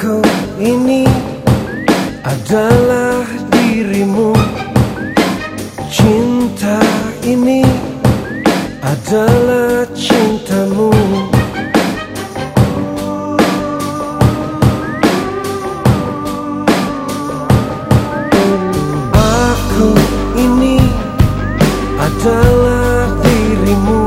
Aku ini adalah dirimu. Cinta ini adalah cintamu. Aku ini adalah dirimu.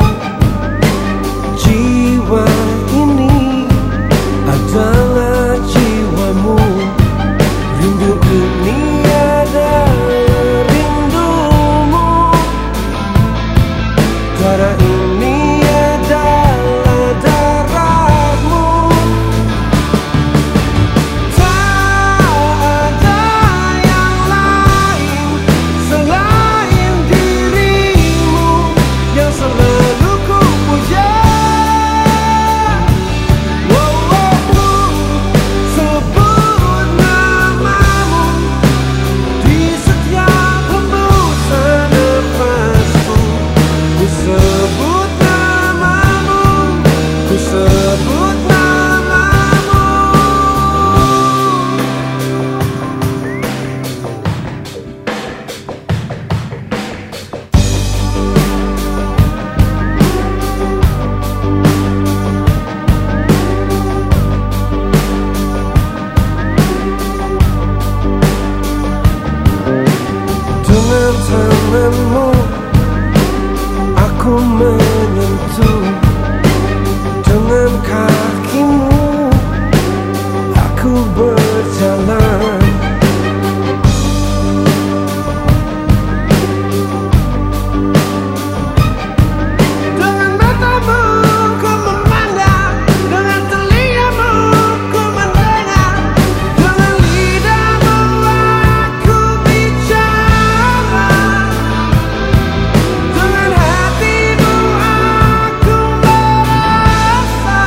Jiwa ini adalah jiwamu. Rindu ini adalah rindumu. Darah ini adalah darahmu. Tak ada yang lain selain dirimu yang selalu ku puja. Sebut namamu di setiap hembusan nafasku. Ku sebut namamu, ku sebut namamu. Dengan tanganmu aku menyentuh, dengan kakimu aku berjalan. Dengan matamu ku memandang, dengan telingamu ku mendengar, dengan lidahmu aku bicara, dengan hatimu aku merasa.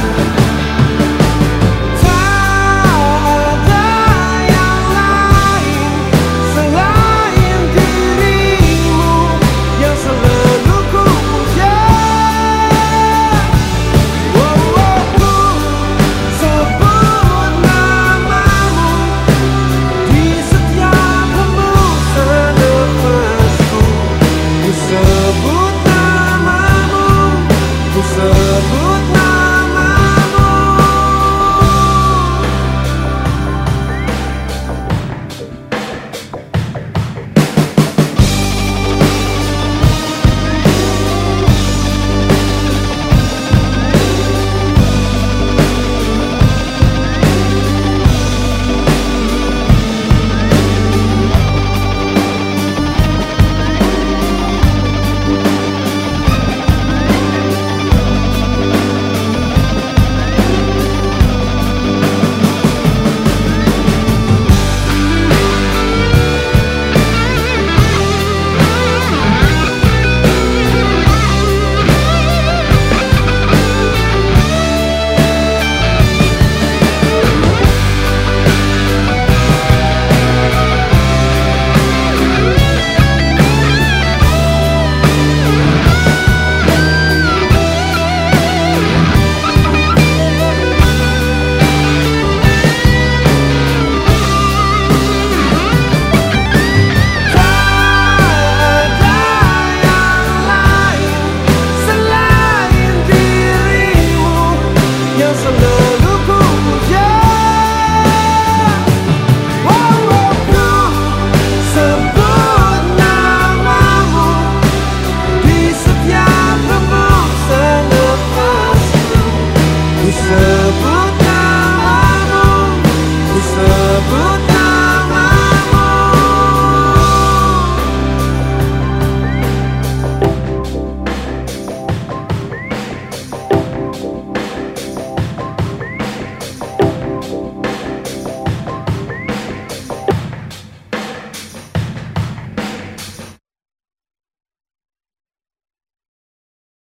Tak ada yang lain selain dirimu yang selalu ku puja. Sebut namamu di setiap hembusan nafasku. Ku sebut